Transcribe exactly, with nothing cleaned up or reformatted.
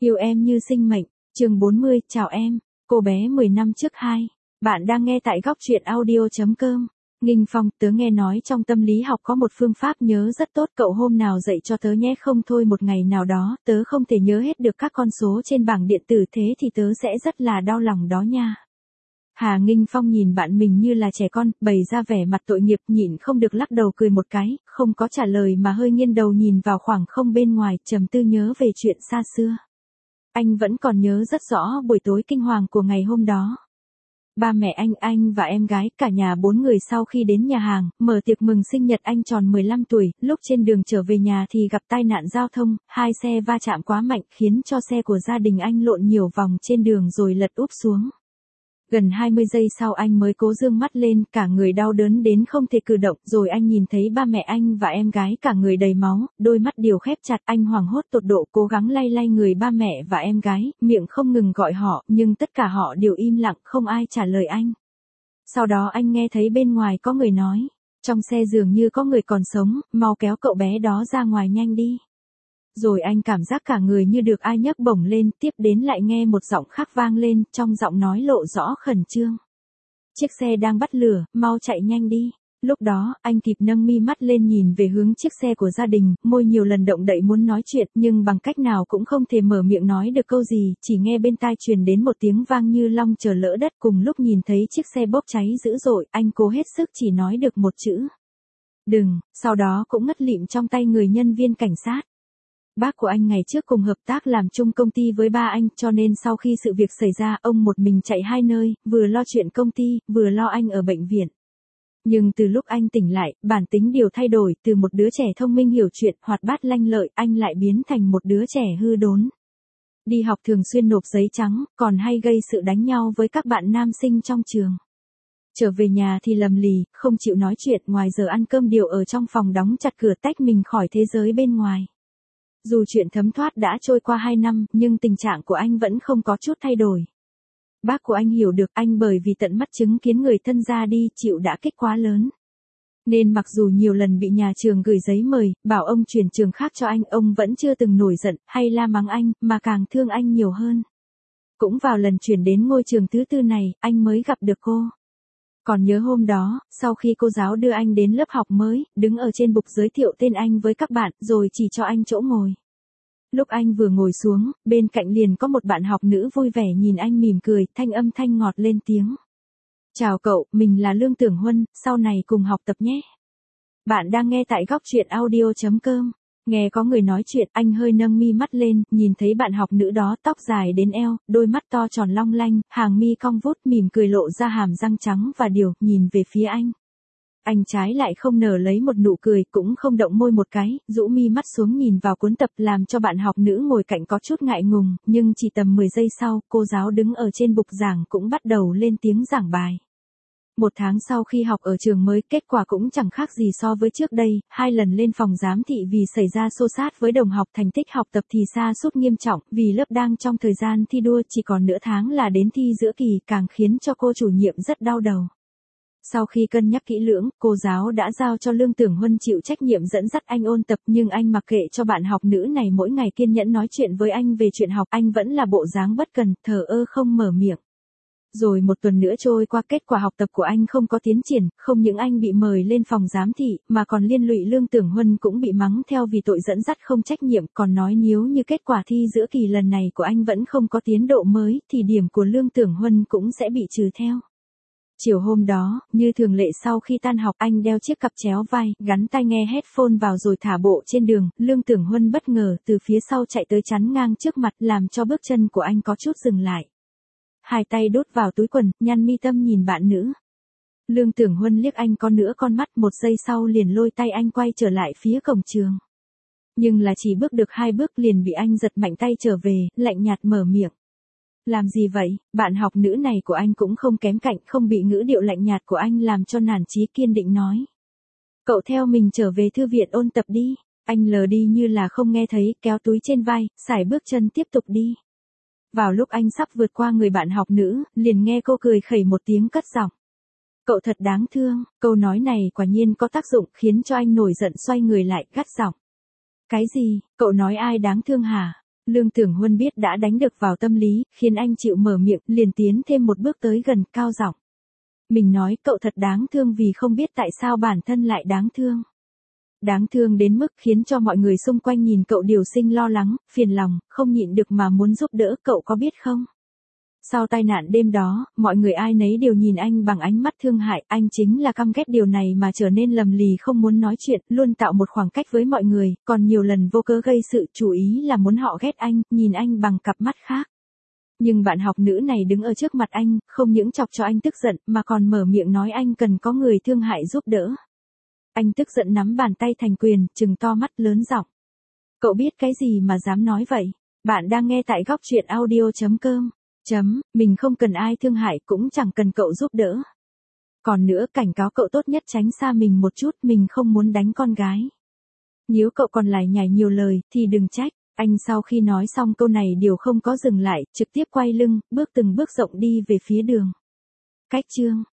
Yêu em như sinh mệnh, chương bốn mươi, chào em, cô bé mười năm trước hai. Bạn đang nghe tại góc truyện audio.com. Nghinh Phong, tớ nghe nói trong tâm lý học có một phương pháp nhớ rất tốt, cậu hôm nào dạy cho tớ nhé, không thôi một ngày nào đó tớ không thể nhớ hết được các con số trên bảng điện tử, thế thì tớ sẽ rất là đau lòng đó nha. Hà Nghinh Phong nhìn bạn mình như là trẻ con, bày ra vẻ mặt tội nghiệp, nhịn không được lắc đầu cười một cái, không có trả lời mà hơi nghiêng đầu nhìn vào khoảng không bên ngoài, trầm tư nhớ về chuyện xa xưa. Anh vẫn còn nhớ rất rõ buổi tối kinh hoàng của ngày hôm đó. Ba mẹ anh, anh và em gái, cả nhà bốn người sau khi đến nhà hàng, mở tiệc mừng sinh nhật anh tròn mười lăm tuổi, lúc trên đường trở về nhà thì gặp tai nạn giao thông, hai xe va chạm quá mạnh khiến cho xe của gia đình anh lộn nhiều vòng trên đường rồi lật úp xuống. Gần hai mươi giây sau anh mới cố dương mắt lên, cả người đau đớn đến không thể cử động, rồi anh nhìn thấy ba mẹ anh và em gái cả người đầy máu, đôi mắt đều khép chặt, anh hoảng hốt tột độ cố gắng lay lay người ba mẹ và em gái, miệng không ngừng gọi họ, nhưng tất cả họ đều im lặng, không ai trả lời anh. Sau đó anh nghe thấy bên ngoài có người nói, trong xe dường như có người còn sống, mau kéo cậu bé đó ra ngoài nhanh đi. Rồi anh cảm giác cả người như được ai nhấc bổng lên, tiếp đến lại nghe một giọng khác vang lên, trong giọng nói lộ rõ khẩn trương. Chiếc xe đang bắt lửa, mau chạy nhanh đi. Lúc đó, anh kịp nâng mi mắt lên nhìn về hướng chiếc xe của gia đình, môi nhiều lần động đậy muốn nói chuyện, nhưng bằng cách nào cũng không thể mở miệng nói được câu gì, chỉ nghe bên tai truyền đến một tiếng vang như long trời lỡ đất. Cùng lúc nhìn thấy chiếc xe bốc cháy dữ dội, anh cố hết sức chỉ nói được một chữ. Đừng, sau đó cũng ngất lịm trong tay người nhân viên cảnh sát. Bác của anh ngày trước cùng hợp tác làm chung công ty với ba anh, cho nên sau khi sự việc xảy ra, ông một mình chạy hai nơi, vừa lo chuyện công ty, vừa lo anh ở bệnh viện. Nhưng từ lúc anh tỉnh lại, bản tính đều thay đổi, từ một đứa trẻ thông minh hiểu chuyện, hoạt bát lanh lợi, anh lại biến thành một đứa trẻ hư đốn. Đi học thường xuyên nộp giấy trắng, còn hay gây sự đánh nhau với các bạn nam sinh trong trường. Trở về nhà thì lầm lì, không chịu nói chuyện, ngoài giờ ăn cơm đều ở trong phòng đóng chặt cửa tách mình khỏi thế giới bên ngoài. Dù chuyện thấm thoát đã trôi qua hai năm, nhưng tình trạng của anh vẫn không có chút thay đổi. Bác của anh hiểu được anh bởi vì tận mắt chứng kiến người thân ra đi, chịu đả kích quá lớn. Nên mặc dù nhiều lần bị nhà trường gửi giấy mời, bảo ông chuyển trường khác cho anh, ông vẫn chưa từng nổi giận, hay la mắng anh, mà càng thương anh nhiều hơn. Cũng vào lần chuyển đến ngôi trường thứ tư này, anh mới gặp được cô. Còn nhớ hôm đó, sau khi cô giáo đưa anh đến lớp học mới, đứng ở trên bục giới thiệu tên anh với các bạn, rồi chỉ cho anh chỗ ngồi. Lúc anh vừa ngồi xuống, bên cạnh liền có một bạn học nữ vui vẻ nhìn anh mỉm cười, thanh âm thanh ngọt lên tiếng. Chào cậu, mình là Lương Tưởng Huân, sau này cùng học tập nhé. Bạn đang nghe tại góc truyện audio.com. Nghe có người nói chuyện, anh hơi nâng mi mắt lên, nhìn thấy bạn học nữ đó tóc dài đến eo, đôi mắt to tròn long lanh, hàng mi cong vút, mỉm cười lộ ra hàm răng trắng và điều, nhìn về phía anh. Anh trái lại không nở lấy một nụ cười, cũng không động môi một cái, rũ mi mắt xuống nhìn vào cuốn tập, làm cho bạn học nữ ngồi cạnh có chút ngại ngùng, nhưng chỉ tầm mười giây sau, cô giáo đứng ở trên bục giảng cũng bắt đầu lên tiếng giảng bài. Một tháng sau khi học ở trường mới, kết quả cũng chẳng khác gì so với trước đây, hai lần lên phòng giám thị vì xảy ra xô xát với đồng học, thành tích học tập thì sa sút nghiêm trọng, vì lớp đang trong thời gian thi đua, chỉ còn nửa tháng là đến thi giữa kỳ, càng khiến cho cô chủ nhiệm rất đau đầu. Sau khi cân nhắc kỹ lưỡng, cô giáo đã giao cho Lương Tưởng Huân chịu trách nhiệm dẫn dắt anh ôn tập, nhưng anh mặc kệ cho bạn học nữ này mỗi ngày kiên nhẫn nói chuyện với anh về chuyện học, anh vẫn là bộ dáng bất cần, thờ ơ không mở miệng. Rồi một tuần nữa trôi qua, kết quả học tập của anh không có tiến triển, không những anh bị mời lên phòng giám thị, mà còn liên lụy Lương Tưởng Huân cũng bị mắng theo vì tội dẫn dắt không trách nhiệm, còn nói nếu như kết quả thi giữa kỳ lần này của anh vẫn không có tiến độ mới, thì điểm của Lương Tưởng Huân cũng sẽ bị trừ theo. Chiều hôm đó, như thường lệ sau khi tan học, anh đeo chiếc cặp chéo vai, gắn tai nghe headphone vào rồi thả bộ trên đường, Lương Tưởng Huân bất ngờ từ phía sau chạy tới chắn ngang trước mặt, làm cho bước chân của anh có chút dừng lại. Hai tay đút vào túi quần, nhăn mi tâm nhìn bạn nữ. Lương Tưởng Huân liếc anh có nửa con mắt, một giây sau liền lôi tay anh quay trở lại phía cổng trường. Nhưng là chỉ bước được hai bước liền bị anh giật mạnh tay trở về, lạnh nhạt mở miệng. Làm gì vậy? Bạn học nữ này của anh cũng không kém cạnh, không bị ngữ điệu lạnh nhạt của anh làm cho nản chí, kiên định nói. Cậu theo mình trở về thư viện ôn tập đi. Anh lờ đi như là không nghe thấy, kéo túi trên vai, sải bước chân tiếp tục đi. Vào lúc anh sắp vượt qua người bạn học nữ, liền nghe cô cười khẩy một tiếng cất giọng. Cậu thật đáng thương, câu nói này quả nhiên có tác dụng, khiến cho anh nổi giận xoay người lại, gắt giọng. Cái gì, cậu nói ai đáng thương hả? Lương Tưởng Huân biết đã đánh được vào tâm lý, khiến anh chịu mở miệng, liền tiến thêm một bước tới gần, cao giọng. Mình nói cậu thật đáng thương vì không biết tại sao bản thân lại đáng thương. Đáng thương đến mức khiến cho mọi người xung quanh nhìn cậu điều sinh lo lắng, phiền lòng, không nhịn được mà muốn giúp đỡ, cậu có biết không? Sau tai nạn đêm đó, mọi người ai nấy đều nhìn anh bằng ánh mắt thương hại, anh chính là căm ghét điều này mà trở nên lầm lì không muốn nói chuyện, luôn tạo một khoảng cách với mọi người, còn nhiều lần vô cớ gây sự, chủ ý là muốn họ ghét anh, nhìn anh bằng cặp mắt khác. Nhưng bạn học nữ này đứng ở trước mặt anh, không những chọc cho anh tức giận, mà còn mở miệng nói anh cần có người thương hại giúp đỡ. Anh tức giận nắm bàn tay thành quyền, trừng to mắt lớn giọng. Cậu biết cái gì mà dám nói vậy? Bạn đang nghe tại góc truyện audio chấm com. Chấm, mình không cần ai thương hại cũng chẳng cần cậu giúp đỡ. Còn nữa cảnh cáo cậu tốt nhất tránh xa mình một chút, mình không muốn đánh con gái. Nếu cậu còn lải nhải nhiều lời thì đừng trách. Anh sau khi nói xong câu này đều không có dừng lại, trực tiếp quay lưng, bước từng bước rộng đi về phía đường. Cách chương